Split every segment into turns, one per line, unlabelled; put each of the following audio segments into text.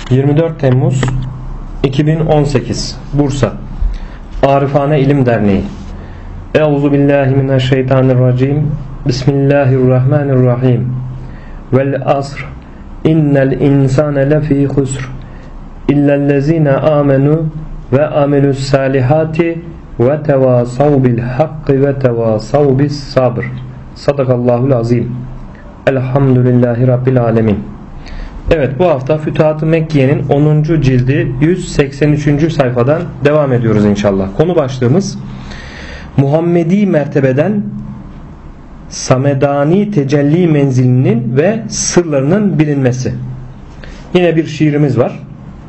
24 Temmuz 2018 Bursa Arifane İlim Derneği. Euzubillahimineşşeytanirracim. Bismillahirrahmanirrahim. Vel asr. İnnel insane lefî husr. İllellezîne âmenû ve amilus salihati ve tevâsav bil hakkı ve tevâsav bis sabr. Sadakallahul azim. Elhamdülillahi Rabbil alemin. Evet, bu hafta Fütuhat-ı Mekkiye'nin 10. cildi 183. sayfadan devam ediyoruz inşallah. Konu başlığımız Muhammedi mertebeden Samedani tecelli menzilinin ve sırlarının bilinmesi. Yine bir şiirimiz var.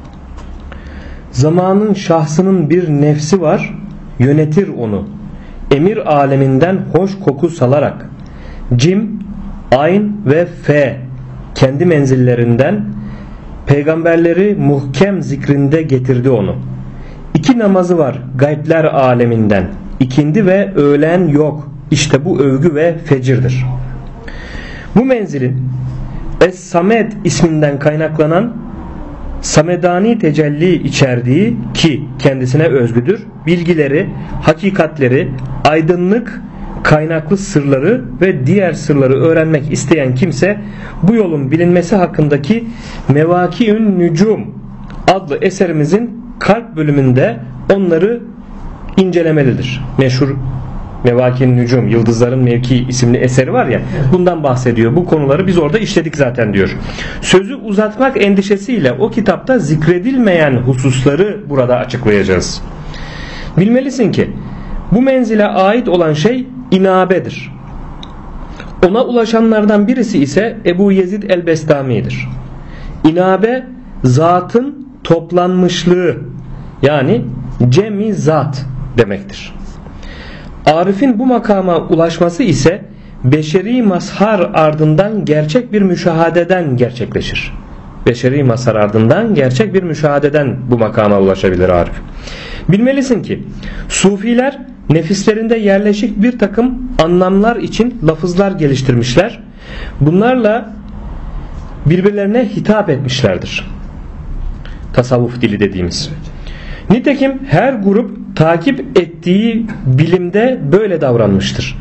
Zamanın şahsının bir nefsi var, yönetir onu. Emir aleminden hoş koku salarak. Cim, ayn ve fe kendi menzillerinden peygamberleri muhkem zikrinde getirdi onu. İki namazı var gaybler aleminden. İkindi ve öğlen yok. İşte bu övgü ve fecirdir. Bu menzilin Es-Samed isminden kaynaklanan Samedani tecelli içerdiği ki kendisine özgüdür, bilgileri, hakikatleri, aydınlık kaynaklı sırları ve diğer sırları öğrenmek isteyen kimse bu yolun bilinmesi hakkındaki Mevâki'ün Nücum adlı eserimizin kalp bölümünde onları incelemelidir. Meşhur Mevâki'ün Nücum, Yıldızların Mevki isimli eseri var ya, bundan bahsediyor. Bu konuları biz orada işledik zaten diyor. Sözü uzatmak endişesiyle o kitapta zikredilmeyen hususları burada açıklayacağız. Bilmelisin ki bu menzile ait olan şey inabedir. Ona ulaşanlardan birisi ise Ebu Yezid el-Bestami'dir. İnabe zatın toplanmışlığı, yani cemi zat demektir. Arif'in bu makama ulaşması ise beşeri mazhar ardından gerçek bir müşahadeden gerçekleşir. Beşeri mazhar ardından gerçek bir müşahadeden bu makama ulaşabilir Arif. Bilmelisin ki sufiler nefislerinde yerleşik bir takım anlamlar için lafızlar geliştirmişler. Bunlarla birbirlerine hitap etmişlerdir. Tasavvuf dili dediğimiz. Nitekim her grup takip ettiği bilimde böyle davranmıştır.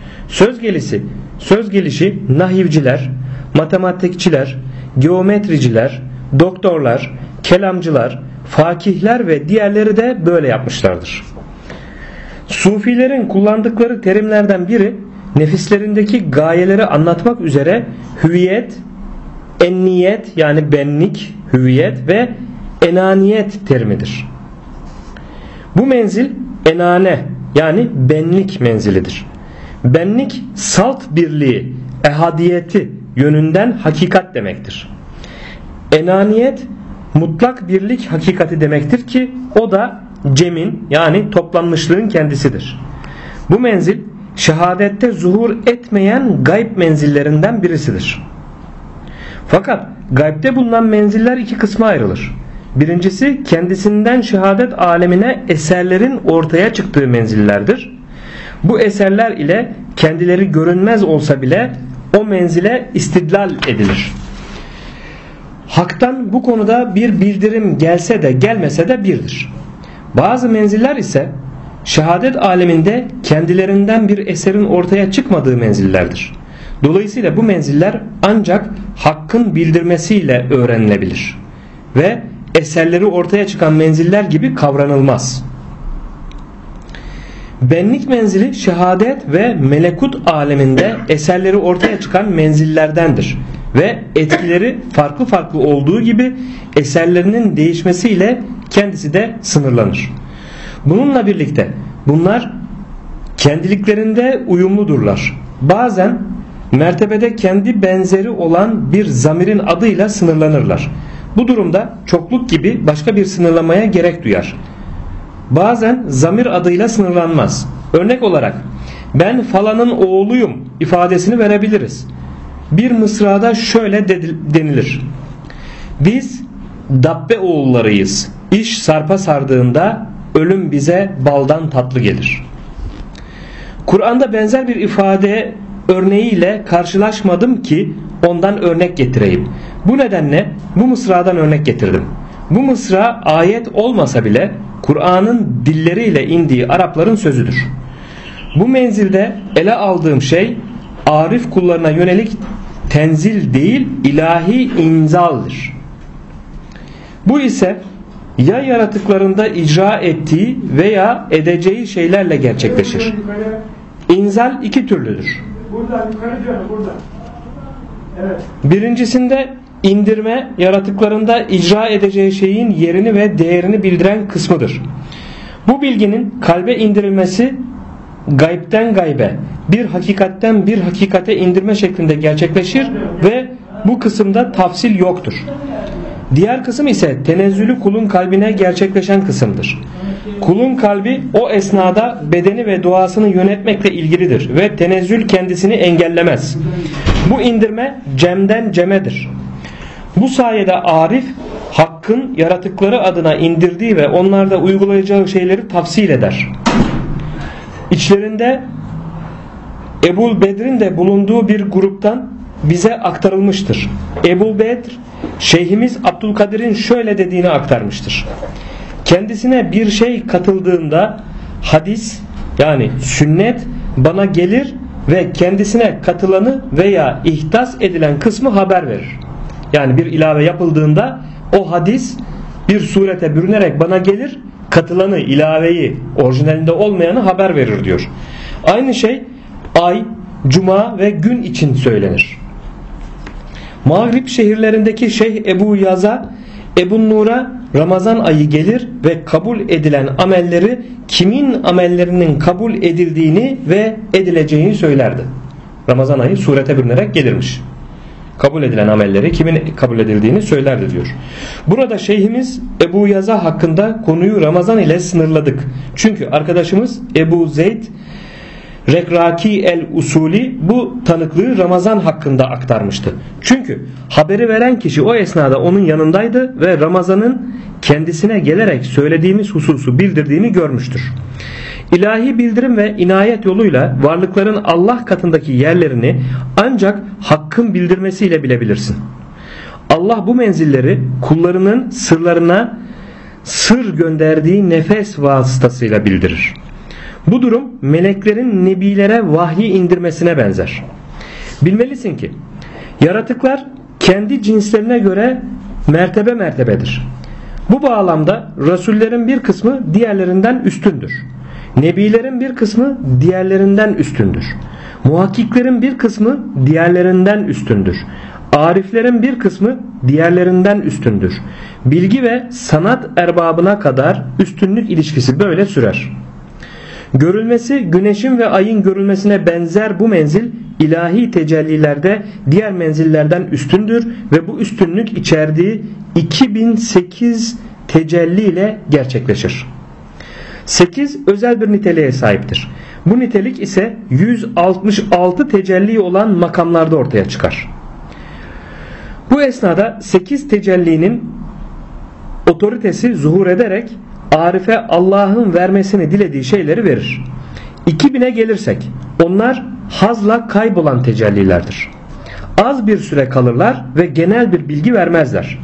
Söz gelişi nahivciler, matematikçiler, geometriciler, doktorlar, kelamcılar, fakihler ve diğerleri de böyle yapmışlardır. Sufilerin kullandıkları terimlerden biri nefislerindeki gayeleri anlatmak üzere hüviyet, enniyet yani benlik, hüviyet ve enaniyet terimidir. Bu menzil enane yani benlik menzilidir. Benlik salt birliği, ehadiyeti yönünden hakikat demektir. Enaniyet mutlak birlik hakikati demektir ki o da cemin yani toplanmışlığın kendisidir. Bu menzil şehadette zuhur etmeyen gayb menzillerinden birisidir. Fakat gaybde bulunan menziller iki kısma ayrılır. Birincisi kendisinden şehadet alemine eserlerin ortaya çıktığı menzillerdir. Bu eserler ile kendileri görünmez olsa bile o menzile istidlal edilir. Hak'tan bu konuda bir bildirim gelse de gelmese de birdir. Bazı menziller ise şehadet aleminde kendilerinden bir eserin ortaya çıkmadığı menzillerdir. Dolayısıyla bu menziller ancak Hakk'ın bildirmesiyle öğrenilebilir ve eserleri ortaya çıkan menziller gibi kavranılmaz. Benlik menzili şehadet ve melekut aleminde eserleri ortaya çıkan menzillerdendir ve etkileri farklı farklı olduğu gibi eserlerinin değişmesiyle kendisi de sınırlanır. Bununla birlikte bunlar kendiliklerinde uyumludurlar. Bazen mertebede kendi benzeri olan bir zamirin adıyla sınırlanırlar. Bu durumda çokluk gibi başka bir sınırlamaya gerek duyar. Bazen zamir adıyla sınırlanmaz. Örnek olarak ben falanın oğluyum ifadesini verebiliriz. Bir mısrada şöyle denilir. Biz Dabbe oğullarıyız. İş sarpa sardığında ölüm bize baldan tatlı gelir. Kur'an'da benzer bir ifade örneğiyle karşılaşmadım ki ondan örnek getireyim. Bu nedenle bu mısradan örnek getirdim. Bu mısra ayet olmasa bile Kur'an'ın dilleriyle indiği Arapların sözüdür. Bu menzilde ele aldığım şey arif kullarına yönelik tenzil değil, ilahi inzaldır. Bu ise ya yaratıklarında icra ettiği veya edeceği şeylerle gerçekleşir. İnzal iki türlüdür. Birincisinde indirme, yaratıklarında icra edeceği şeyin yerini ve değerini bildiren kısmıdır. Bu bilginin kalbe indirilmesi gaybden gaybe, bir hakikatten bir hakikate indirme şeklinde gerçekleşir ve bu kısımda tafsil yoktur. Diğer kısım ise tenezzülü kulun kalbine gerçekleşen kısımdır. Kulun kalbi o esnada bedeni ve doğasını yönetmekle ilgilidir ve tenezzül kendisini engellemez. Bu indirme cemden cemedir. Bu sayede arif Hakk'ın yaratıkları adına indirdiği ve onlarda uygulayacağı şeyleri tafsil eder. İçlerinde Ebul Bedr'in de bulunduğu bir gruptan bize aktarılmıştır. Ebul Bedr, Şeyhimiz Abdülkadir'in şöyle dediğini aktarmıştır. Kendisine bir şey katıldığında hadis yani sünnet bana gelir ve kendisine katılanı veya ihtas edilen kısmı haber verir. Yani bir ilave yapıldığında o hadis bir surete bürünerek bana gelir, katılanı, ilaveyi, orijinalinde olmayanı haber verir diyor. Aynı şey ay, cuma ve gün için söylenir. Mağrip şehirlerindeki Şeyh Ebu Yaz'a, Ebu Nur'a Ramazan ayı gelir ve kabul edilen amelleri kimin amellerinin kabul edildiğini ve edileceğini söylerdi. Ramazan ayı surete bürünerek gelirmiş. Kabul edilen amelleri kimin kabul edildiğini söylerdi diyor. Burada Şeyhimiz Ebu Yaza hakkında konuyu Ramazan ile sınırladık. Çünkü arkadaşımız Ebu Zeyd Rekraki el-Usuli bu tanıklığı Ramazan hakkında aktarmıştı. Çünkü haberi veren kişi o esnada onun yanındaydı ve Ramazan'ın kendisine gelerek söylediğimiz hususu bildirdiğini görmüştür. İlahi bildirim ve inayet yoluyla varlıkların Allah katındaki yerlerini ancak Hakk'ın bildirmesiyle bilebilirsin. Allah bu menzilleri kullarının sırlarına sır gönderdiği nefes vasıtasıyla bildirir. Bu durum meleklerin nebilere vahyi indirmesine benzer. Bilmelisin ki yaratıklar kendi cinslerine göre mertebe mertebedir. Bu bağlamda rasullerin bir kısmı diğerlerinden üstündür. Nebilerin bir kısmı diğerlerinden üstündür. Muhakkiklerin bir kısmı diğerlerinden üstündür. Ariflerin bir kısmı diğerlerinden üstündür. Bilgi ve sanat erbabına kadar üstünlük ilişkisi böyle sürer. Görülmesi güneşin ve ayın görülmesine benzer bu menzil ilahi tecellilerde diğer menzillerden üstündür ve bu üstünlük içerdiği 2008 tecelli ile gerçekleşir. 8 özel bir niteliğe sahiptir. Bu nitelik ise 166 tecelli olan makamlarda ortaya çıkar. Bu esnada 8 tecellinin otoritesi zuhur ederek Arife Allah'ın vermesini dilediği şeyleri verir. 2000'e gelirsek onlar hazla kaybolan tecellilerdir. Az bir süre kalırlar ve genel bir bilgi vermezler.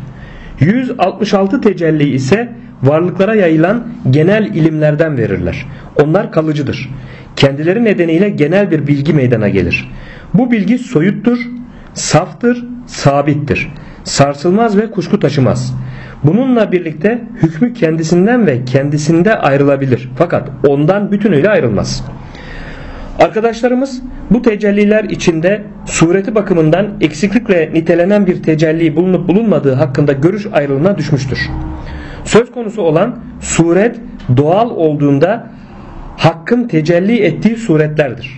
166 tecelli ise varlıklara yayılan genel ilimlerden verirler. Onlar kalıcıdır. Kendileri nedeniyle genel bir bilgi meydana gelir. Bu bilgi soyuttur, saftır, sabittir. Sarsılmaz ve kuşku taşımaz. Bununla birlikte hükmü kendisinden ve kendisinde ayrılabilir. Fakat ondan bütünüyle ayrılmaz. Arkadaşlarımız bu tecelliler içinde sureti bakımından eksiklikle nitelenen bir tecelli bulunup bulunmadığı hakkında görüş ayrılığına düşmüştür. Söz konusu olan suret doğal olduğunda Hakk'ın tecelli ettiği suretlerdir.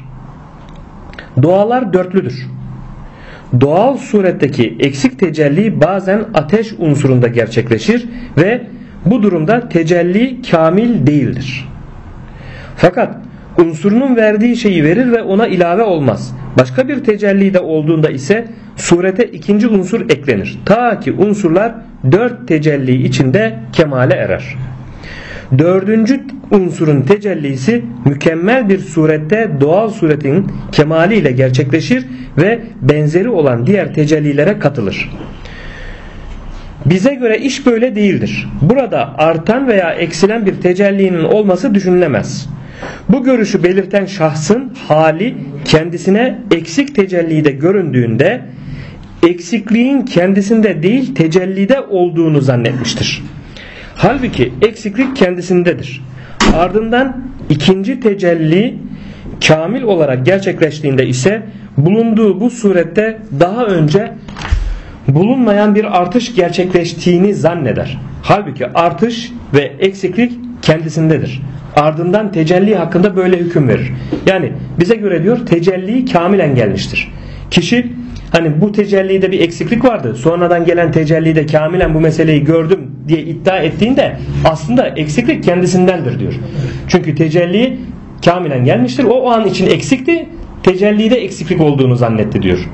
Doğalar dörtlüdür. Doğal suretteki eksik tecelli bazen ateş unsurunda gerçekleşir ve bu durumda tecelli kamil değildir. Fakat unsurunun verdiği şeyi verir ve ona ilave olmaz. Başka bir tecelli de olduğunda ise surete ikinci unsur eklenir. Ta ki unsurlar 4 tecelli içinde kemale erer. Dördüncü unsurun tecellisi mükemmel bir surette doğal suretin kemaliyle gerçekleşir ve benzeri olan diğer tecellilere katılır. Bize göre iş böyle değildir. Burada artan veya eksilen bir tecellinin olması düşünülemez. Bu görüşü belirten şahsın hali kendisine eksik tecellide göründüğünde eksikliğin kendisinde değil tecellide olduğunu zannetmiştir. Halbuki eksiklik kendisindedir. Ardından ikinci tecelli kamil olarak gerçekleştiğinde ise bulunduğu bu surette daha önce bulunmayan bir artış gerçekleştiğini zanneder. Halbuki artış ve eksiklik kendisindedir. Ardından tecelli hakkında böyle hüküm verir. Yani bize göre diyor tecelli kamilen gelmiştir. Kişi hani bu tecellide bir eksiklik vardı, sonradan gelen tecellide kamilen bu meseleyi gördüm diye iddia ettiğinde aslında eksiklik kendisindendir diyor. Çünkü tecelli kamilen gelmiştir. O an için eksikti, tecellide eksiklik olduğunu zannetti diyor.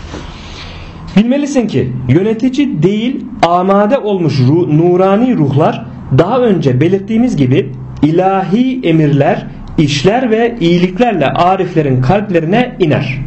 Bilmelisin ki yönetici değil amade olmuş nurani ruhlar daha önce belirttiğimiz gibi ilahi emirler, işler ve iyiliklerle ariflerin kalplerine iner.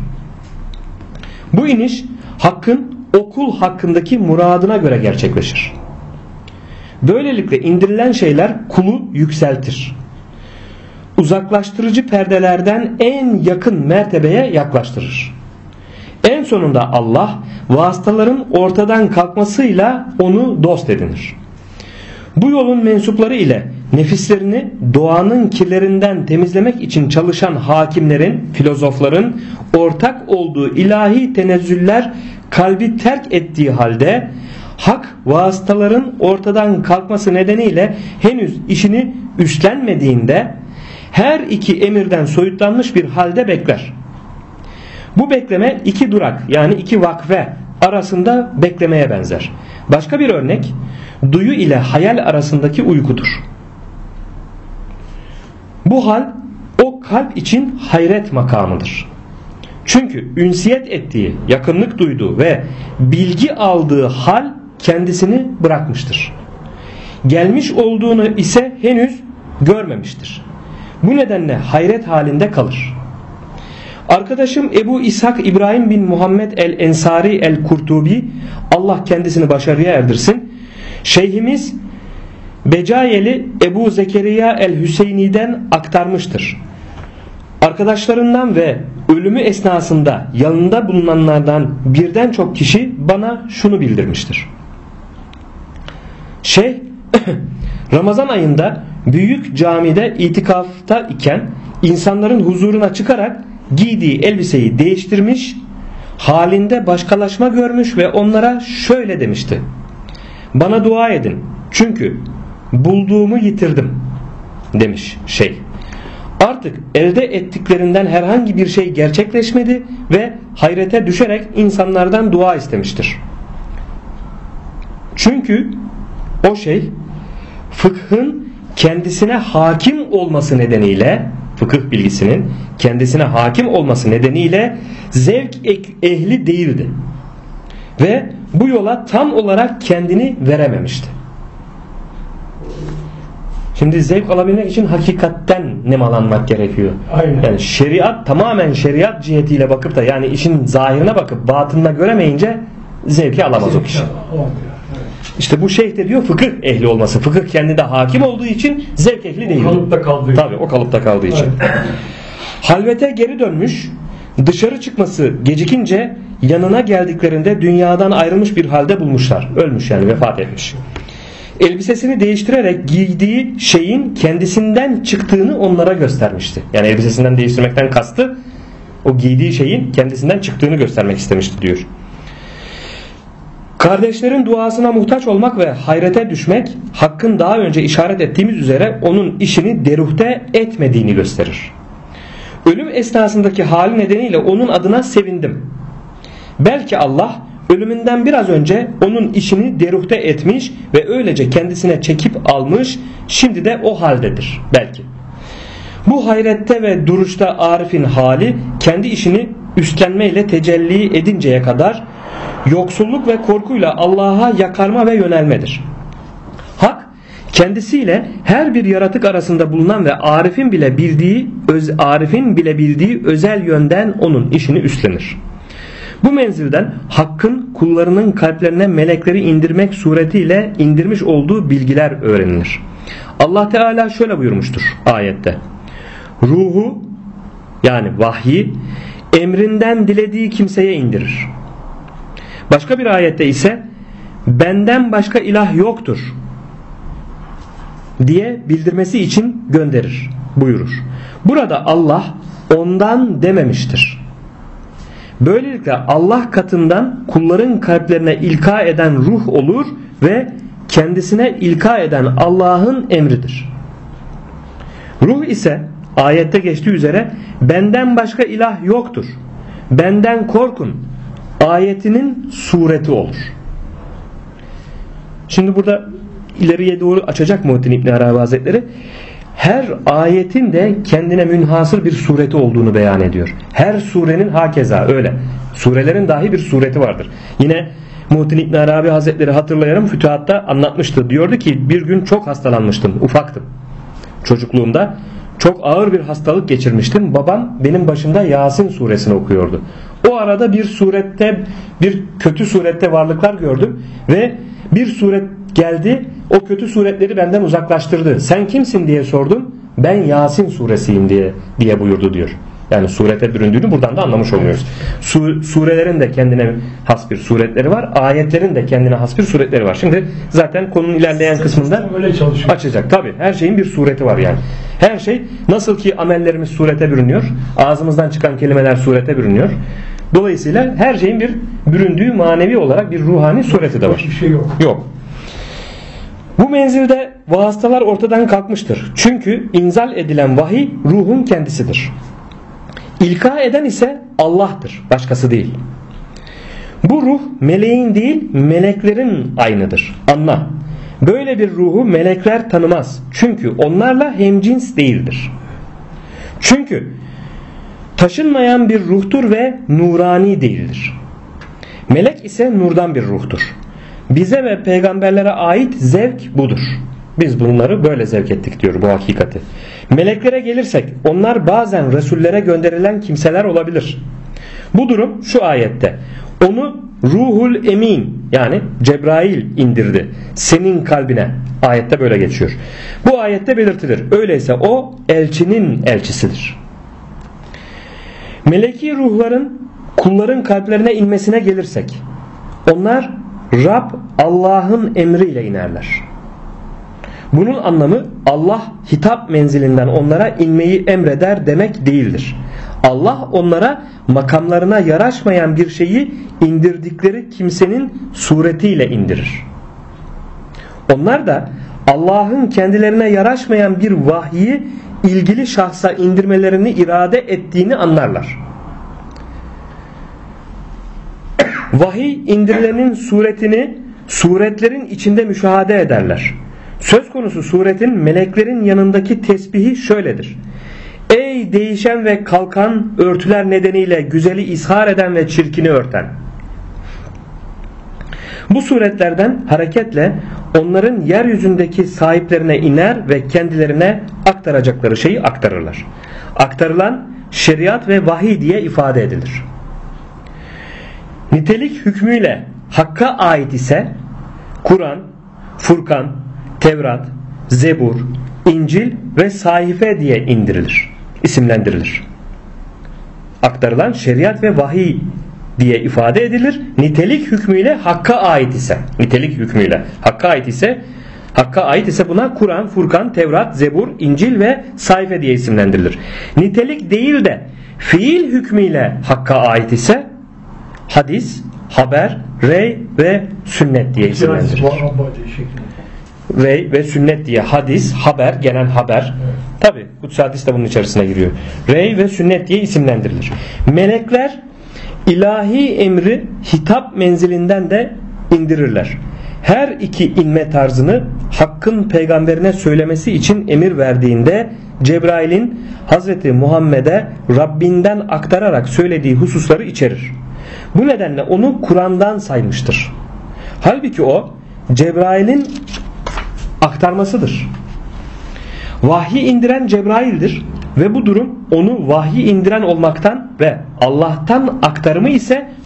Bu iniş hakkın okul hakkındaki muradına göre gerçekleşir. Böylelikle indirilen şeyler kulu yükseltir. Uzaklaştırıcı perdelerden en yakın mertebeye yaklaştırır. En sonunda Allah vasıtaların ortadan kalkmasıyla onu dost edinir. Bu yolun mensupları ile nefislerini doğanın kirlerinden temizlemek için çalışan hakimlerin, filozofların ortak olduğu ilahi tenezzüller kalbi terk ettiği halde hak vasıtaların ortadan kalkması nedeniyle henüz işini üstlenmediğinde her iki emirden soyutlanmış bir halde bekler. Bu bekleme iki durak yani iki vakfe arasında beklemeye benzer. Başka bir örnek duyu ile hayal arasındaki uykudur. Bu hal o kalp için hayret makamıdır. Çünkü ünsiyet ettiği, yakınlık duyduğu ve bilgi aldığı hal kendisini bırakmıştır. Gelmiş olduğunu ise henüz görmemiştir. Bu nedenle hayret halinde kalır. Arkadaşım Ebu İshak İbrahim bin Muhammed el-Ensari el-Kurtubi, Allah kendisini başarıya erdirsin, Şeyhimiz Becayeli Ebu Zekeriya el-Hüseyni'den aktarmıştır. Arkadaşlarından ve ölümü esnasında yanında bulunanlardan birden çok kişi bana şunu bildirmiştir. Ramazan ayında büyük camide itikafta iken insanların huzuruna çıkarak giydiği elbiseyi değiştirmiş, halinde başkalaşma görmüş ve onlara şöyle demişti: bana dua edin çünkü bulduğumu yitirdim demiş şeyh. Artık elde ettiklerinden herhangi bir şey gerçekleşmedi ve hayrete düşerek insanlardan dua istemiştir. Çünkü o şey fıkhın kendisine hakim olması nedeniyle, fıkıh bilgisinin kendisine hakim olması nedeniyle zevk ehli değildi ve bu yola tam olarak kendini verememişti. Şimdi zevk alabilmek için hakikatten nemalanmak gerekiyor. Aynen. Yani şeriat, tamamen şeriat cihetiyle bakıp da yani işin zahirine bakıp batınına göremeyince zevki alamaz o kişi. İşte bu şeyh de diyor fıkıh ehli olması. Fıkıh kendine hakim olduğu için zevk ehli değil. O kalıpta kaldığı için. Tabii o kalıpta kaldığı için. Evet. Halvete geri dönmüş, dışarı çıkması gecikince yanına geldiklerinde dünyadan ayrılmış bir halde bulmuşlar. Ölmüş yani, vefat etmiş. Elbisesini değiştirerek giydiği şeyin kendisinden çıktığını onlara göstermişti. Yani elbisesinden değiştirmekten kastı o giydiği şeyin kendisinden çıktığını göstermek istemişti diyor. Kardeşlerin duasına muhtaç olmak ve hayrete düşmek Hakk'ın daha önce işaret ettiğimiz üzere onun işini deruhte etmediğini gösterir. Ölüm esnasındaki hali nedeniyle onun adına sevindim. Belki Allah ölümünden biraz önce onun işini deruhte etmiş ve öylece kendisine çekip almış, şimdi de o haldedir belki. Bu hayrette ve duruşta Arif'in hali kendi işini üstlenmeyle tecelli edinceye kadar yoksulluk ve korkuyla Allah'a yakarma ve yönelmedir. Hak kendisiyle her bir yaratık arasında bulunan ve Arif'in bile bildiği özel yönden onun işini üstlenir. Bu menzilden Hakk'ın kullarının kalplerine melekleri indirmek suretiyle indirmiş olduğu bilgiler öğrenilir. Allah Teala şöyle buyurmuştur ayette: ruhu, yani vahyi, emrinden dilediği kimseye indirir. Başka bir ayette ise benden başka ilah yoktur diye bildirmesi için gönderir buyurur. Burada Allah ondan dememiştir. Böylelikle Allah katından kulların kalplerine ilka eden ruh olur ve kendisine ilka eden Allah'ın emridir. Ruh ise ayette geçtiği üzere benden başka ilah yoktur, benden korkun ayetinin sureti olur. Şimdi burada ileriye doğru açacak Muhittin İbn Arabi Hazretleri, her ayetin de kendine münhasır bir sureti olduğunu beyan ediyor. Her surenin hakeza öyle. Surelerin dahi bir sureti vardır. Yine Muhittin İbn Arabi Hazretleri, hatırlayalım, Fütuhat'ta anlatmıştı. Diyordu ki bir gün çok hastalanmıştım, ufaktım. Çocukluğumda çok ağır bir hastalık geçirmiştim. Babam benim başımda Yasin suresini okuyordu. O arada bir kötü surette varlıklar gördüm ve bir suret geldi, o kötü suretleri benden uzaklaştırdı. Sen kimsin diye sordum. Ben Yasin suresiyim diye buyurdu diyor. Yani surete büründüğünü buradan da anlamış oluyoruz. Surelerin de kendine has bir suretleri var. Ayetlerin de kendine has bir suretleri var. Şimdi zaten konunun ilerleyen kısmında açacak. Tabii her şeyin bir sureti var yani. Her şey, nasıl ki amellerimiz surete bürünüyor, ağzımızdan çıkan kelimeler surete bürünüyor. Dolayısıyla her şeyin bir büründüğü manevi olarak bir ruhani sureti de var.
Hiçbir şey yok.
Yok. Bu menzilde vasıtalar ortadan kalkmıştır. Çünkü inzal edilen vahiy ruhun kendisidir. İlka eden ise Allah'tır, başkası değil. Bu ruh meleğin değil, meleklerin aynıdır. Anla. Böyle bir ruhu melekler tanımaz. Çünkü onlarla hemcins değildir. Çünkü taşınmayan bir ruhtur ve nurani değildir. Melek ise nurdan bir ruhtur. Bize ve peygamberlere ait zevk budur. Biz bunları böyle zevk ettik diyor, bu hakikati. Meleklere gelirsek, onlar bazen Resullere gönderilen kimseler olabilir. Bu durum şu ayette: onu Ruhul Emin, yani Cebrail indirdi senin kalbine. Ayette böyle geçiyor. Bu ayette belirtilir. Öyleyse o elçinin elçisidir. Meleki ruhların kulların kalplerine inmesine gelirsek, onlar Rab Allah'ın emriyle inerler. Bunun anlamı Allah hitap menzilinden onlara inmeyi emreder demek değildir. Allah onlara makamlarına yaraşmayan bir şeyi indirdikleri kimsenin suretiyle indirir. Onlar da Allah'ın kendilerine yaraşmayan bir vahyi ilgili şahsa indirmelerini irade ettiğini anlarlar. Vahiy indirilenin suretini suretlerin içinde müşahede ederler. Söz konusu suretin meleklerin yanındaki tesbihi şöyledir: ey değişen ve kalkan örtüler nedeniyle güzeli izhar eden ve çirkini örten. Bu suretlerden hareketle onların yeryüzündeki sahiplerine iner ve kendilerine aktaracakları şeyi aktarırlar. Aktarılan şeriat ve vahiy diye ifade edilir. Nitelik hükmüyle Hakk'a ait ise Kur'an, Furkan, Tevrat, Zebur, İncil ve Sahife diye isimlendirilir. Aktarılan şeriat ve vahiy diye ifade edilir. Nitelik hükmüyle Hakk'a ait ise buna Kur'an, Furkan, Tevrat, Zebur, İncil ve Sahife diye isimlendirilir. Nitelik değil de fiil hükmüyle Hakk'a ait ise hadis, haber, rey ve sünnet diye isimlendirilir. Rey ve sünnet diye hadis, haber, genel haber. Evet. Tabi Kutsi hadis de bunun içerisine giriyor. Rey ve sünnet diye isimlendirilir. Melekler ilahi emri hitap menzilinden de indirirler. Her iki inme tarzını Hakk'ın peygamberine söylemesi için emir verdiğinde Cebrail'in Hazreti Muhammed'e Rabbinden aktararak söylediği hususları içerir. Bu nedenle onu Kur'an'dan saymıştır. Halbuki o Cebrail'in aktarmasıdır. Vahyi indiren Cebrail'dir ve bu durum onu vahyi indiren olmaktan ve Allah'tan aktarımı ise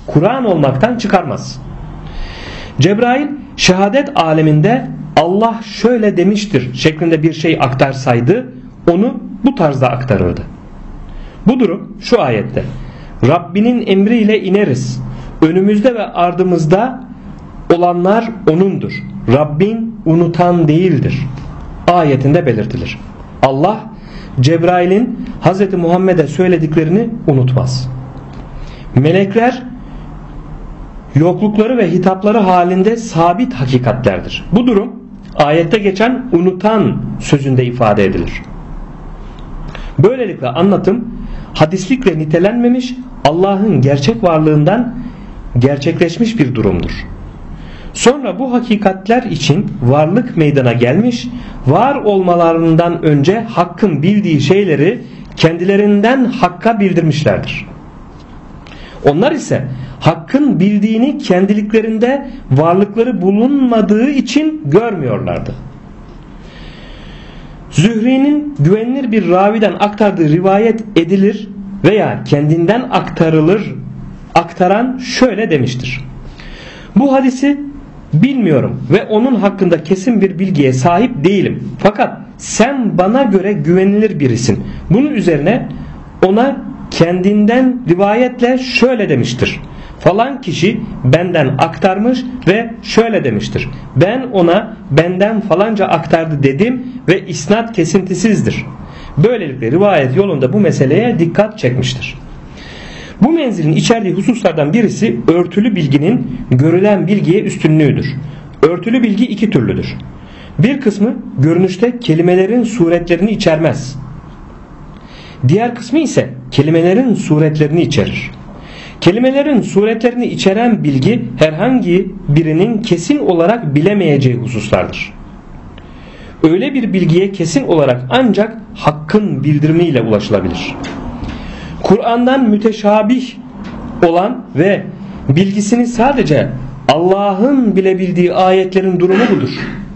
Kur'an olmaktan çıkarmaz. Cebrail şehadet aleminde Allah şöyle demiştir şeklinde bir şey aktarsaydı onu bu tarzda aktarırdı. Bu durum şu ayette: Rabbinin emriyle ineriz. Önümüzde ve ardımızda olanlar O'nundur. Rabbin unutan değildir ayetinde belirtilir. Allah Cebrail'in Hz. Muhammed'e söylediklerini unutmaz. Melekler yoklukları ve hitapları halinde sabit hakikatlerdir. Bu durum ayette geçen unutan sözünde ifade edilir. Böylelikle anlatım hadislikle nitelenmemiş, Allah'ın gerçek varlığından gerçekleşmiş bir durumdur. Sonra bu hakikatler için varlık meydana gelmiş, var olmalarından önce Hakk'ın bildiği şeyleri kendilerinden Hakk'a bildirmişlerdir. Onlar ise Hakk'ın bildiğini kendiliklerinde varlıkları bulunmadığı için görmüyorlardı. Zühri'nin güvenilir bir raviden aktardığı rivayet edilir veya kendinden aktaran şöyle demiştir: bu hadisi bilmiyorum ve onun hakkında kesin bir bilgiye sahip değilim. Fakat sen bana göre güvenilir birisin. Bunun üzerine ona kendinden rivayetle şöyle demiştir: falan kişi benden aktarmış ve şöyle demiştir: ben ona benden falanca aktardı dedim ve isnat kesintisizdir. Böylelikle rivayet yolunda bu meseleye dikkat çekmiştir. Bu menzilin içerdiği hususlardan birisi örtülü bilginin görülen bilgiye üstünlüğüdür. Örtülü bilgi iki türlüdür. Bir kısmı görünüşte kelimelerin suretlerini içermez. Diğer kısmı ise kelimelerin suretlerini içerir. Kelimelerin suretlerini içeren bilgi herhangi birinin kesin olarak bilemeyeceği hususlardır. Öyle bir bilgiye kesin olarak ancak Hakk'ın bildirimiyle ulaşılabilir. Kur'an'dan müteşabih olan ve bilgisini sadece Allah'ın bilebildiği ayetlerin durumu budur.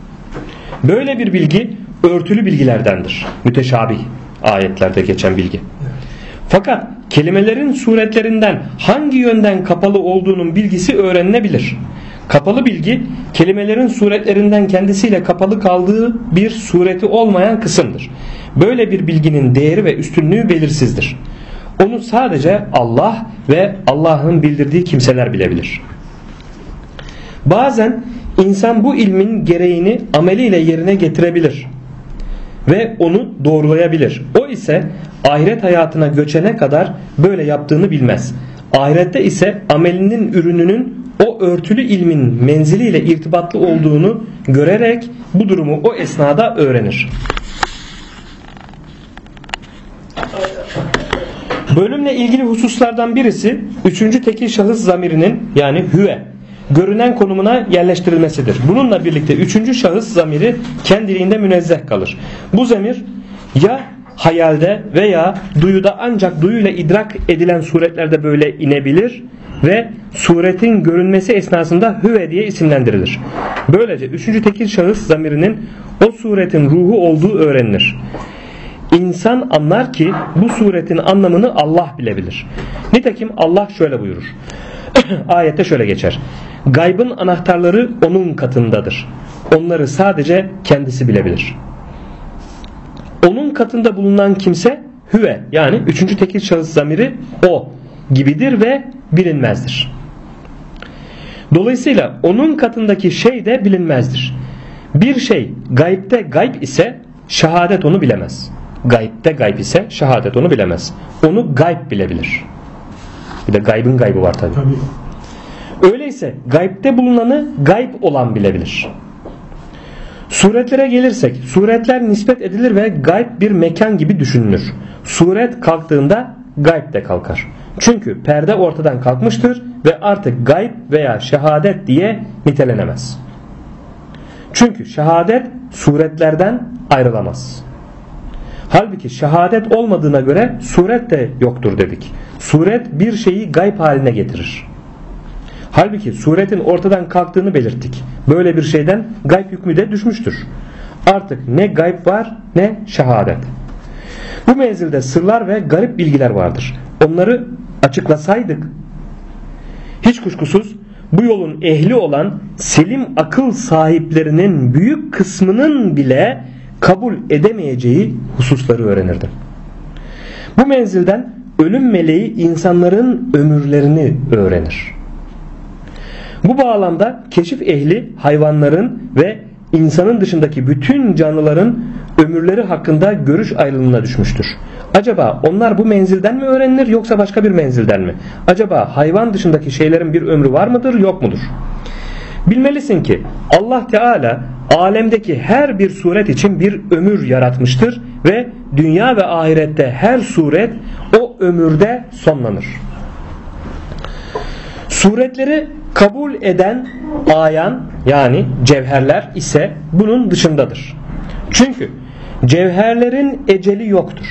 Böyle bir bilgi örtülü bilgilerdendir. Müteşabih ayetlerde geçen bilgi. Fakat kelimelerin suretlerinden hangi yönden kapalı olduğunun bilgisi öğrenilebilir. Kapalı bilgi kelimelerin suretlerinden kendisiyle kapalı kaldığı bir sureti olmayan kısımdır. Böyle bir bilginin değeri ve üstünlüğü belirsizdir. Onu sadece Allah ve Allah'ın bildirdiği kimseler bilebilir. Bazen insan bu ilmin gereğini ameliyle yerine getirebilir ve onu doğrulayabilir. O ise ahiret hayatına göçene kadar böyle yaptığını bilmez. Ahirette ise amelinin ürününün o örtülü ilmin menziliyle irtibatlı olduğunu görerek bu durumu o esnada öğrenir. Bölümle ilgili hususlardan birisi üçüncü tekil şahıs zamirinin yani hüve görünen konumuna yerleştirilmesidir. Bununla birlikte üçüncü şahıs zamiri kendiliğinde münezzeh kalır. Bu zamir ya hayalde veya duyuda ancak duyuyla idrak edilen suretlerde böyle inebilir ve suretin görünmesi esnasında hüve diye isimlendirilir. Böylece üçüncü tekil şahıs zamirinin o suretin ruhu olduğu öğrenilir. İnsan anlar ki bu suretin anlamını Allah bilebilir. Nitekim Allah şöyle buyurur. Ayette şöyle geçer: gaybın anahtarları onun katındadır. Onları sadece kendisi bilebilir. Onun katında bulunan kimse hüve yani üçüncü tekil şahıs zamiri o gibidir ve bilinmezdir. Dolayısıyla onun katındaki şey de bilinmezdir. Bir şey gaybte gayb ise şehadet onu bilemez. Gaybte gayb ise şehadet onu bilemez. Onu gayb bilebilir. Bir de gaybın gaybı var tabi. Öyleyse gaybte bulunanı gayb olan bilebilir. Suretlere gelirsek, suretler nispet edilir ve gayb bir mekan gibi düşünülür. Suret kalktığında gayb de kalkar. Çünkü perde ortadan kalkmıştır ve artık gayb veya şehadet diye nitelenemez. Çünkü şehadet suretlerden ayrılamaz. Halbuki şehadet olmadığına göre suret de yoktur dedik. Suret bir şeyi gayb haline getirir. Halbuki suretin ortadan kalktığını belirttik. Böyle bir şeyden gayb hükmü de düşmüştür. Artık ne gayb var ne şehadet. Bu menzilde sırlar ve garip bilgiler vardır. Onları açıklasaydık Hiç kuşkusuz bu yolun ehli olan selim akıl sahiplerinin büyük kısmının bile kabul edemeyeceği hususları öğrenirdim. Bu menzilden ölüm meleği insanların ömürlerini öğrenir. Bu bağlamda keşif ehli hayvanların ve insanın dışındaki bütün canlıların ömürleri hakkında görüş ayrılığına düşmüştür. Acaba onlar bu menzilden mi öğrenilir yoksa başka bir menzilden mi? Acaba hayvan dışındaki şeylerin bir ömrü var mıdır yok mudur? Bilmelisin ki Allah Teala alemdeki her bir suret için bir ömür yaratmıştır ve dünya ve ahirette her suret o ömürde sonlanır. Suretleri kabul eden ayan yani cevherler ise bunun dışındadır. Çünkü cevherlerin eceli yoktur.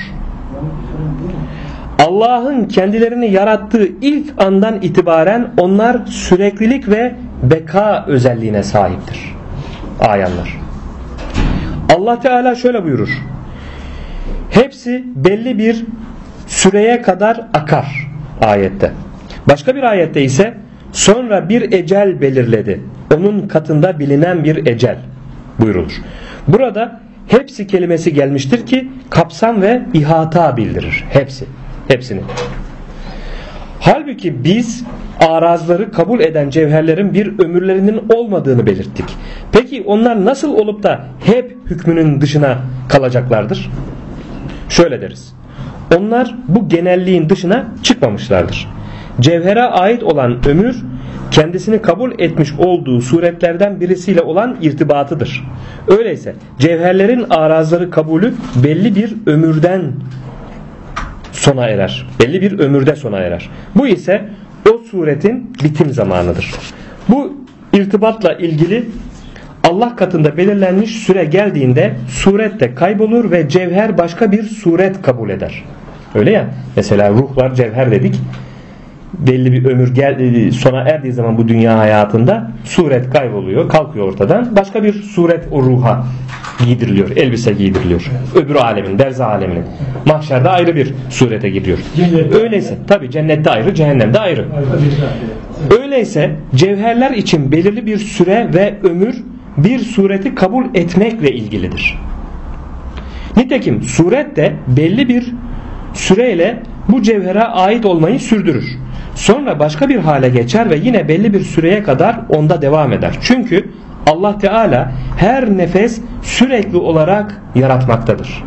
Allah'ın kendilerini yarattığı ilk andan itibaren onlar süreklilik ve beka özelliğine sahiptir. Ayanlar. Allah Teala şöyle buyurur. Hepsi belli bir süreye kadar akar ayette. Başka bir ayette ise sonra bir ecel belirledi. Onun katında bilinen bir ecel buyurulur. Burada hepsi kelimesi gelmiştir ki kapsam ve ihata bildirir. Hepsini. Halbuki biz arazları kabul eden cevherlerin bir ömürlerinin olmadığını belirttik. Peki onlar nasıl olup da hep hükmünün dışına kalacaklardır? Şöyle deriz. Onlar bu genelliğin dışına çıkmamışlardır. Cevhere ait olan ömür kendisini kabul etmiş olduğu suretlerden birisiyle olan irtibatıdır. Öyleyse cevherlerin arazları kabulü belli bir ömürden sona erer. Belli bir ömürde sona erer. Bu ise o suretin bitim zamanıdır. Bu irtibatla ilgili Allah katında belirlenmiş süre geldiğinde suret de kaybolur ve cevher başka bir suret kabul eder. Öyle ya. Mesela ruh var, cevher dedik. Belli bir ömür sona erdiği zaman bu dünya hayatında suret kayboluyor, kalkıyor ortadan. Başka bir suret o ruha giydiriliyor, elbise giydiriliyor. Öbür alemin, berzah aleminin. Mahşerde ayrı bir surete giriyor. Öyleyse tabi cennette ayrı, cehennemde ayrı. Öyleyse cevherler için belirli bir süre ve ömür bir sureti kabul etmekle ilgilidir. Nitekim suret de belli bir süreyle bu cevhere ait olmayı sürdürür. Sonra başka bir hale geçer ve yine belli bir süreye kadar onda devam eder. Çünkü Allah Teala her nefes sürekli olarak yaratmaktadır.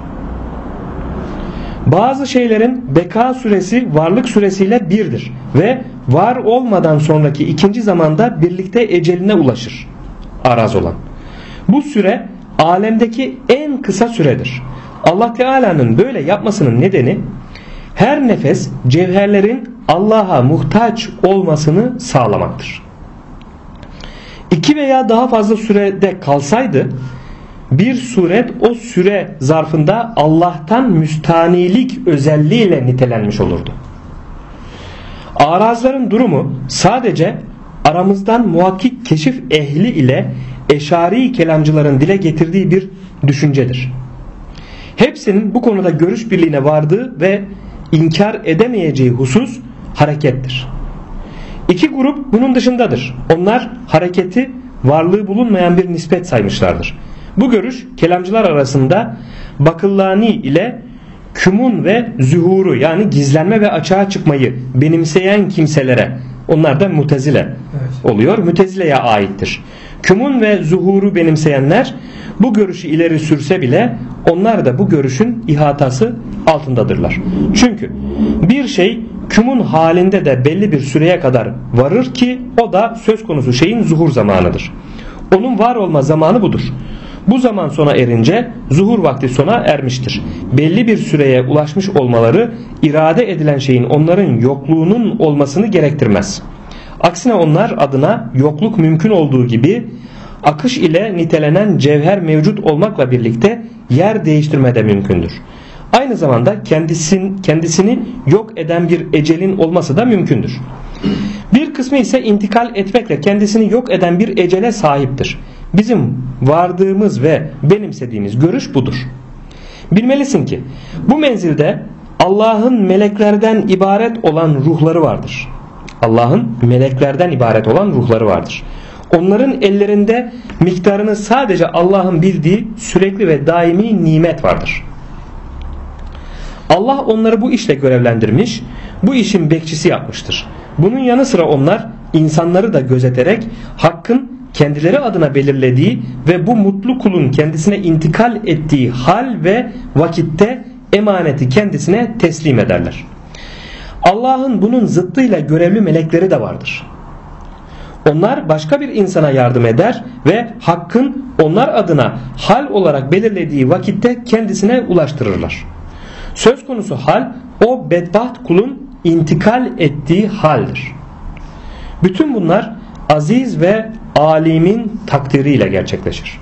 Bazı şeylerin beka süresi varlık süresiyle birdir ve var olmadan sonraki ikinci zamanda birlikte eceline ulaşır. Araz olan. Bu süre alemdeki en kısa süredir. Allah Teala'nın böyle yapmasının nedeni her nefes cevherlerin Allah'a muhtaç olmasını sağlamaktır. 2 veya daha fazla sürede kalsaydı bir suret o süre zarfında Allah'tan müstanilik özelliğiyle nitelenmiş olurdu. Arazların durumu sadece aramızdan muhakkik keşif ehli ile eşari kelamcıların dile getirdiği bir düşüncedir. Hepsinin bu konuda görüş birliğine vardığı ve inkar edemeyeceği husus harekettir. İki grup bunun dışındadır. Onlar hareketi varlığı bulunmayan bir nispet saymışlardır. Bu görüş kelamcılar arasında Bakıllani ile kümun ve zuhuru yani gizlenme ve açığa çıkmayı benimseyen kimselere, onlar da Mutezile oluyor. Mutezile'ye aittir. Kümun ve zuhuru benimseyenler bu görüşü ileri sürse bile onlar da bu görüşün ihatası altındadırlar. Çünkü bir şey kümun halinde de belli bir süreye kadar varır ki o da söz konusu şeyin zuhur zamanıdır. Onun var olma zamanı budur. Bu zaman sona erince zuhur vakti sona ermiştir. Belli bir süreye ulaşmış olmaları irade edilen şeyin onların yokluğunun olmasını gerektirmez. Aksine onlar adına yokluk mümkün olduğu gibi akış ile nitelenen cevher mevcut olmakla birlikte yer değiştirme de mümkündür. Aynı zamanda kendisini yok eden bir ecelin olması da mümkündür. Bir kısmı ise intikal etmekle kendisini yok eden bir ecele sahiptir. Bizim vardığımız ve benimsediğimiz görüş budur. Bilmelisin ki bu menzilde Allah'ın meleklerden ibaret olan ruhları vardır. Allah'ın meleklerden ibaret olan ruhları vardır. Onların ellerinde miktarını sadece Allah'ın bildiği sürekli ve daimi nimet vardır. Allah onları bu işle görevlendirmiş, bu işin bekçisi yapmıştır. Bunun yanı sıra onlar insanları da gözeterek hakkın kendileri adına belirlediği ve bu mutlu kulun kendisine intikal ettiği hal ve vakitte emaneti kendisine teslim ederler. Allah'ın bunun zıttıyla görevli melekleri de vardır. Onlar başka bir insana yardım eder ve hakkın onlar adına hal olarak belirlediği vakitte kendisine ulaştırırlar. Söz konusu hal o bedbaht kulun intikal ettiği haldir. Bütün bunlar aziz ve alimin takdiriyle gerçekleşir.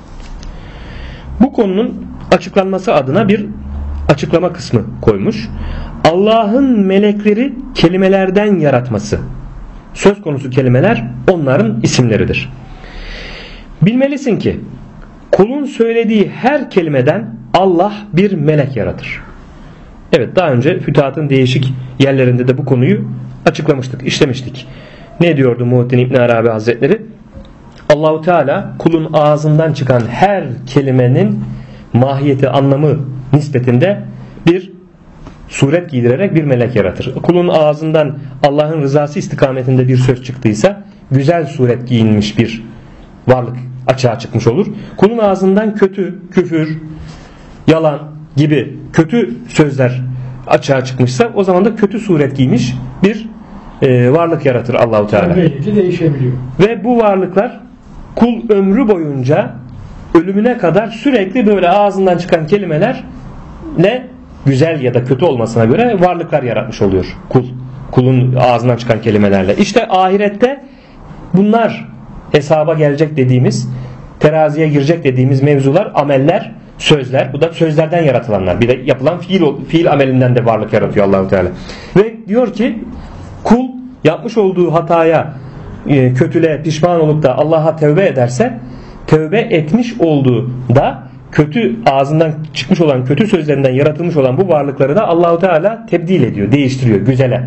Bu konunun açıklanması adına bir açıklama kısmı koymuş. Allah'ın melekleri kelimelerden yaratması. Söz konusu kelimeler onların isimleridir. Bilmelisin ki kulun söylediği her kelimeden Allah bir melek yaratır. Evet, daha önce Fütuhat'ın değişik yerlerinde de bu konuyu açıklamıştık, işlemiştik. Ne diyordu Muhittin İbn Arabi Hazretleri? Allahu Teala kulun ağzından çıkan her kelimenin mahiyeti, anlamı nispetinde bir suret giydirerek bir melek yaratır. Kulun ağzından Allah'ın rızası istikametinde bir söz çıktıysa güzel suret giyinmiş bir varlık açığa çıkmış olur. Kulun ağzından kötü, küfür, yalan gibi kötü sözler açığa çıkmışsa o zaman da kötü suret giymiş bir varlık yaratır Allahu Teala.
Değişebiliyor.
Ve bu varlıklar kul ömrü boyunca ölümüne kadar sürekli böyle ağzından çıkan kelimelerle güzel ya da kötü olmasına göre varlıklar yaratmış oluyor kul. Kulun ağzından çıkan kelimelerle. İşte ahirette bunlar hesaba gelecek dediğimiz, teraziye girecek dediğimiz mevzular, ameller, sözler. Bu da sözlerden yaratılanlar. Bir de yapılan fiil amelinden de varlık yaratıyor Allahu Teala. Ve diyor ki kul yapmış olduğu hataya, kötülüğe pişman olup da Allah'a tövbe ederse, tövbe etmiş olduğu da kötü, ağzından çıkmış olan kötü sözlerinden yaratılmış olan bu varlıkları da Allahu Teala tebdil ediyor, değiştiriyor güzele.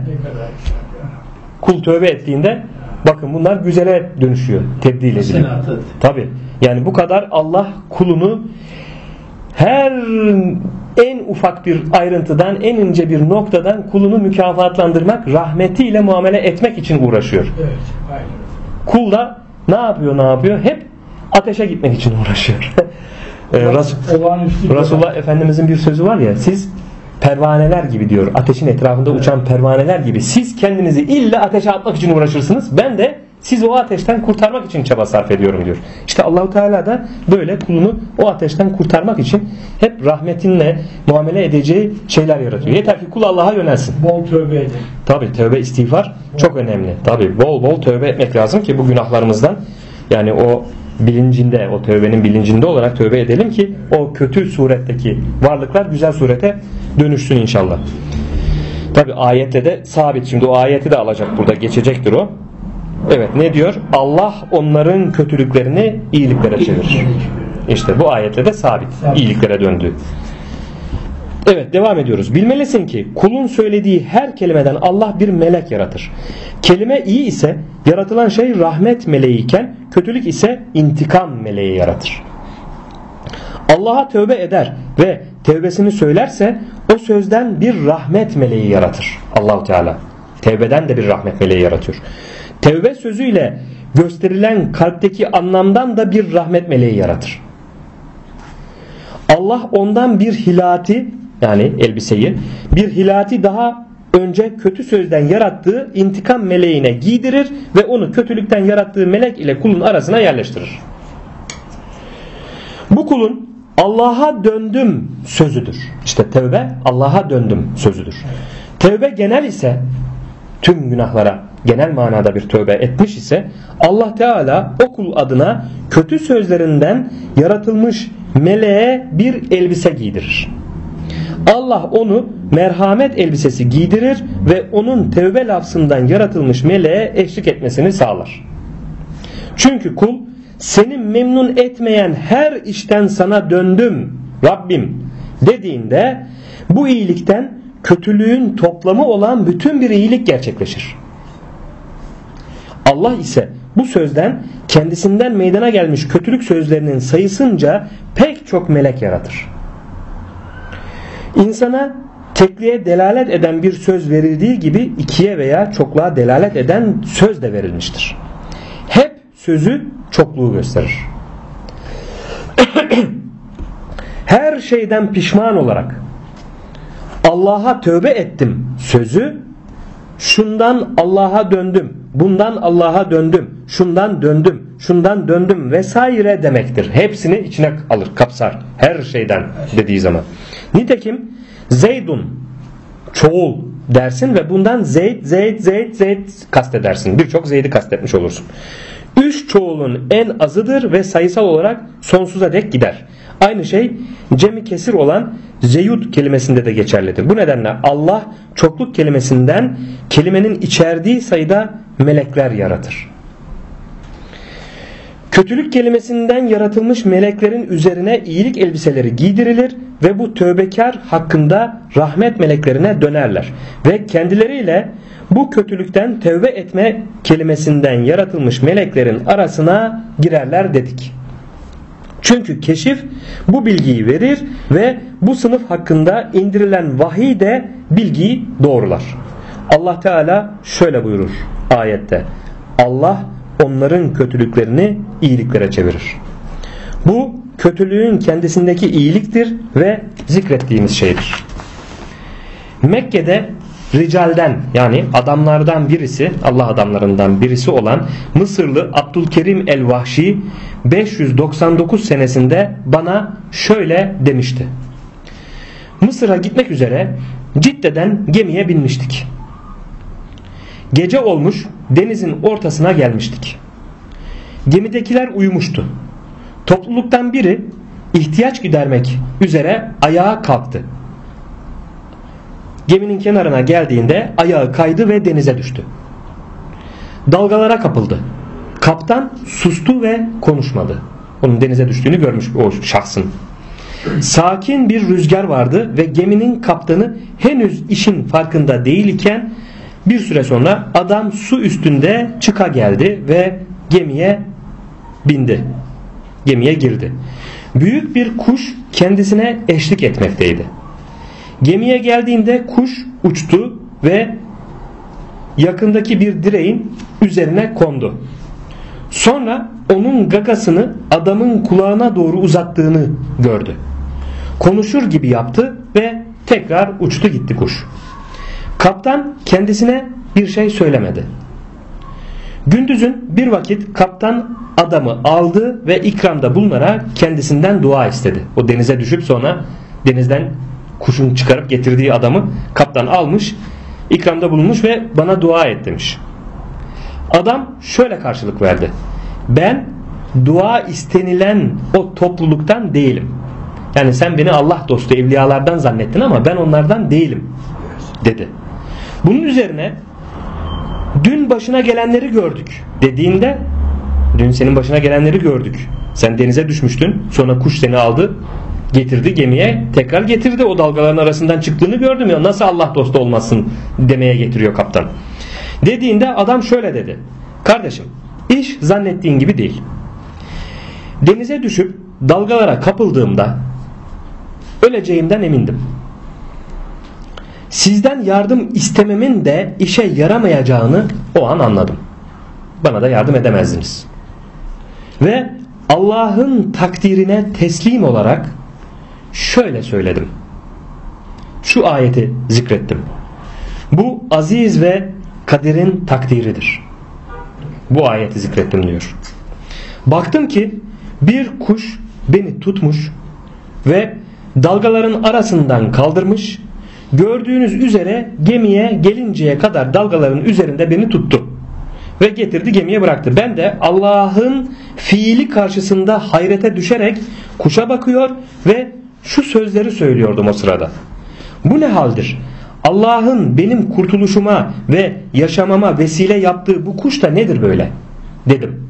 Kul tövbe ettiğinde bakın bunlar güzele dönüşüyor, tebdil ediliyor. Tabi yani bu kadar Allah kulunu her en ufak bir ayrıntıdan, en ince bir noktadan kulunu mükafatlandırmak, rahmetiyle muamele etmek için uğraşıyor.
Evet, aynen.
Kul da ne yapıyor? Hep ateşe gitmek için uğraşıyor. Resulullah Efendimizin bir sözü var ya, siz pervaneler gibi diyor, ateşin etrafında uçan pervaneler gibi siz kendinizi illa ateşe atmak için uğraşırsınız, ben de sizi o ateşten kurtarmak için çaba sarf ediyorum diyor. İşte Allahu Teala da böyle kulunu o ateşten kurtarmak için hep rahmetinle muamele edeceği şeyler yaratıyor. Yeter ki kul Allah'a yönelsin.
Bol tövbe edin.
Tabii tövbe, istiğfar çok önemli. Tabii bol bol tövbe etmek lazım ki bu günahlarımızdan, yani o bilincinde, o tövbenin bilincinde olarak tövbe edelim ki o kötü suretteki varlıklar güzel surete dönüşsün inşallah. Tabii ayetle de sabit. Şimdi o ayeti de alacak burada, geçecektir o. Evet, ne diyor? Allah onların kötülüklerini iyiliklere çevirir. İşte bu ayetle de sabit. İyiliklere döndü. Evet, devam ediyoruz. Bilmelisin ki kulun söylediği her kelimeden Allah bir melek yaratır. Kelime iyi ise yaratılan şey rahmet meleği iken kötülük ise intikam meleği yaratır. Allah'a tövbe eder ve tevbesini söylerse o sözden bir rahmet meleği yaratır Allahu Teala. Tevbeden de bir rahmet meleği yaratıyor. Tevbe sözüyle gösterilen kalpteki anlamdan da bir rahmet meleği yaratır. Allah ondan bir hilati, yani elbiseyi, bir hilati daha önce kötü sözden yarattığı intikam meleğine giydirir ve onu kötülükten yarattığı melek ile kulun arasına yerleştirir. Bu kulun Allah'a döndüm sözüdür. İşte tevbe Allah'a döndüm sözüdür. Tevbe genel ise, tüm günahlara genel manada bir tövbe etmiş ise Allah Teala o kul adına kötü sözlerinden yaratılmış meleğe bir elbise giydirir. Allah onu merhamet elbisesi giydirir ve onun tevbe lafzından yaratılmış meleğe eşlik etmesini sağlar. Çünkü kul seni memnun etmeyen her işten sana döndüm Rabbim dediğinde bu iyilikten kötülüğün toplamı olan bütün bir iyilik gerçekleşir. Allah ise bu sözden kendisinden meydana gelmiş kötülük sözlerinin sayısınca pek çok melek yaratır. İnsana tekliğe delalet eden bir söz verildiği gibi ikiye veya çokluğa delalet eden söz de verilmiştir. Hep sözü çokluğu gösterir. Her şeyden pişman olarak Allah'a tövbe ettim sözü, şundan Allah'a döndüm, bundan Allah'a döndüm, şundan döndüm, şundan döndüm vesaire demektir. Hepsini içine alır, kapsar. Her şeyden dediği zaman. Nitekim Zeydun çoğul dersin ve bundan Zeyd kastedersin. Birçok Zeyd'i kastetmiş olursun. 3 çoğulun en azıdır ve sayısal olarak sonsuza dek gider. Aynı şey cemi kesir olan zeyud kelimesinde de geçerlidir. Bu nedenle Allah çokluk kelimesinden kelimenin içerdiği sayıda melekler yaratır. Kötülük kelimesinden yaratılmış meleklerin üzerine iyilik elbiseleri giydirilir ve bu tövbekar hakkında rahmet meleklerine dönerler ve kendileriyle bu kötülükten tövbe etme kelimesinden yaratılmış meleklerin arasına girerler dedik. Çünkü keşif bu bilgiyi verir ve bu sınıf hakkında indirilen vahiy de bilgiyi doğrular. Allah Teala şöyle buyurur ayette: Allah onların kötülüklerini iyiliklere çevirir. Bu kötülüğün kendisindeki iyiliktir ve zikrettiğimiz şeydir. Mekke'de ricalden yani adamlardan birisi, Allah adamlarından birisi olan Mısırlı Abdülkerim el-Vahşi 599 senesinde bana şöyle demişti: Mısır'a gitmek üzere Cidde'den gemiye binmiştik. Gece olmuş, denizin ortasına gelmiştik. Gemidekiler uyumuştu. Topluluktan biri ihtiyaç gidermek üzere ayağa kalktı. Geminin kenarına geldiğinde ayağı kaydı ve denize düştü. Dalgalara kapıldı. Kaptan sustu ve konuşmadı. Onun denize düştüğünü görmüş o şahsın. Sakin bir rüzgar vardı ve geminin kaptanı henüz işin farkında değil iken bir süre sonra adam su üstünde çıka geldi ve gemiye bindi. Gemiye girdi. Büyük bir kuş kendisine eşlik etmekteydi. Gemiye geldiğinde kuş uçtu ve yakındaki bir direğin üzerine kondu. Sonra onun gagasını adamın kulağına doğru uzattığını gördü. Konuşur gibi yaptı ve tekrar uçtu gitti kuş. Kaptan kendisine bir şey söylemedi. Gündüzün bir vakit kaptan adamı aldı ve ikramda bulunarak kendisinden dua istedi. O denize düşüp sonra denizden kuşun çıkarıp getirdiği adamı kaptan almış, ikramda bulunmuş ve bana dua et demiş. Adam şöyle karşılık verdi: ben dua istenilen o topluluktan değilim. Yani sen beni Allah dostu evliyalardan zannettin ama ben onlardan değilim dedi. Bunun üzerine dün başına gelenleri gördük dediğinde, dün senin başına gelenleri gördük. Sen denize düşmüştün, sonra kuş seni aldı, getirdi gemiye, tekrar getirdi, o dalgaların arasından çıktığını gördüm ya, nasıl Allah dostu olmasın demeye getiriyor kaptan. Dediğinde adam şöyle dedi: kardeşim, iş zannettiğin gibi değil. Denize düşüp dalgalara kapıldığımda öleceğimden emindim. Sizden yardım istememin de işe yaramayacağını o an anladım. Bana da yardım edemezdiniz. Ve Allah'ın takdirine teslim olarak şöyle söyledim. Şu ayeti zikrettim. Bu aziz ve kadir'in takdiridir. Bu ayeti zikrettim diyor. Baktım ki bir kuş beni tutmuş ve dalgaların arasından kaldırmış. Gördüğünüz üzere gemiye gelinceye kadar dalgaların üzerinde beni tuttu ve getirdi, gemiye bıraktı. Ben de Allah'ın fiili karşısında hayrete düşerek kuşa bakıyor ve şu sözleri söylüyordum o sırada: bu ne haldir? Allah'ın benim kurtuluşuma ve yaşamama vesile yaptığı bu kuş da nedir böyle? Dedim.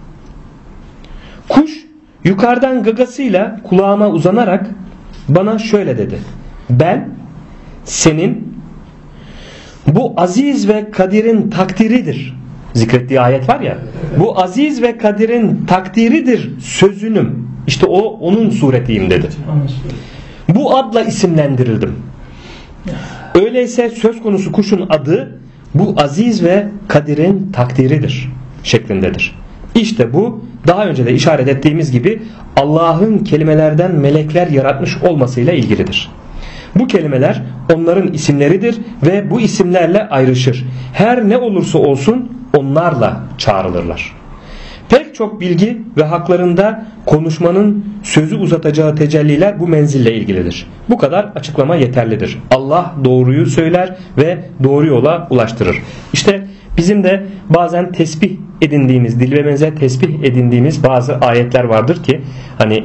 Kuş yukarıdan gagasıyla kulağıma uzanarak bana şöyle dedi: ben senin bu aziz ve kadir'in takdiridir zikrettiği ayet var ya. Bu aziz ve kadir'in takdiridir sözünüm. İşte o onun suretiyim dedi. Bu adla isimlendirildim. Öyleyse söz konusu kuşun adı bu aziz ve kadir'in takdiridir şeklindedir. İşte bu daha önce de işaret ettiğimiz gibi Allah'ın kelimelerden melekler yaratmış olmasıyla ilgilidir. Bu kelimeler onların isimleridir ve bu isimlerle ayrışır. Her ne olursa olsun onlarla çağrılırlar. Pek çok bilgi ve haklarında konuşmanın sözü uzatacağı tecelliler bu menzille ilgilidir. Bu kadar açıklama yeterlidir. Allah doğruyu söyler ve doğru yola ulaştırır. İşte bizim de bazen tesbih edindiğimiz, dilimize tesbih edindiğimiz bazı ayetler vardır ki hani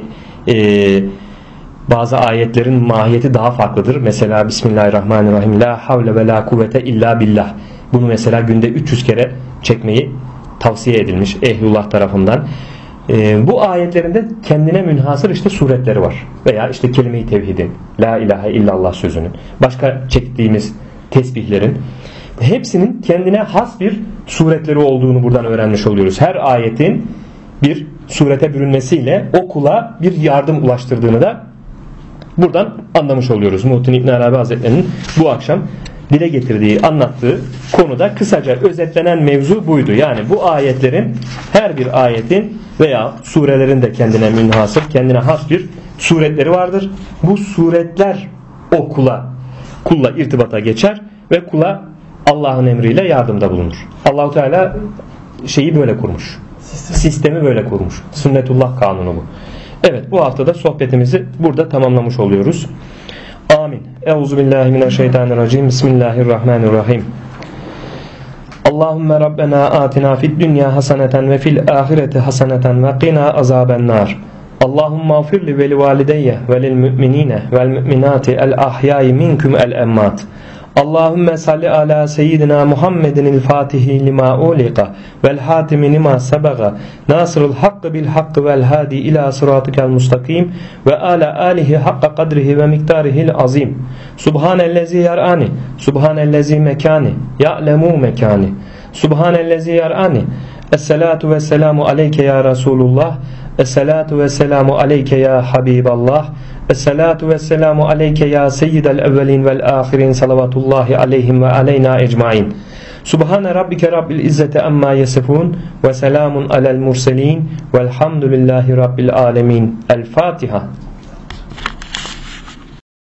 bazı ayetlerin mahiyeti daha farklıdır. Mesela Bismillahirrahmanirrahim. La havle ve la kuvvete illa billah. Bunu mesela günde 300 kere çekmeyi tavsiye edilmiş ehlullah tarafından. Bu ayetlerinde kendine münhasır işte suretleri var. Veya işte kelime-i tevhidin, la ilahe illallah sözünün, başka çektiğimiz tesbihlerin hepsinin kendine has bir suretleri olduğunu buradan öğrenmiş oluyoruz. Her ayetin bir surete bürünmesiyle o kula bir yardım ulaştırdığını da buradan anlamış oluyoruz. Muhittin İbn Arabi Hazretleri'nin bu akşam dile getirdiği, anlattığı konuda kısaca özetlenen mevzu buydu. Yani bu ayetlerin her bir ayetin veya surelerin de kendine münhasır, kendine has bir suretleri vardır. Bu suretler o kulla irtibata geçer ve kula Allah'ın emriyle yardımda bulunur. Allah-u Teala şeyi böyle kurmuş. Sistemi böyle kurmuş. Sünnetullah kanunu bu. Evet, bu haftada sohbetimizi burada tamamlamış oluyoruz. Amin. Euzubillahimineşşeytanirracim. Bismillahirrahmanirrahim. Allahümme Rabbena atina fid dünya haseneten ve fil ahireti haseneten ve qina azabennar. Allahümme afirli ve li valideyye ve lil müminine vel müminati el ahyai minkum el emmat. Allahümme salli ala seyyidina Muhammedin il fatihi lima uliqa vel hatimi lima sebaga nasırul hakkı bil hakkı vel hadi ila sıratikel mustakim ve ala alihi hakka kadrihi ve miktarihil azim. Subhanellezi yar'ani, subhanellezi mekani, ya'lemu mekani, subhanellezi yar'ani. Esselatu ve selamu aleyke ya Resulullah, esselatu ve selamu aleyke ya Habiballah, esselatu ve selamu aleyke ya seyyidel evvelin vel ahirin salavatullahi aleyhim ve aleyna ecmain. Subhane rabbike rabbil izzeti amma yasifun ve selamun alel murselin velhamdülillahi rabbil alemin. El Fatiha.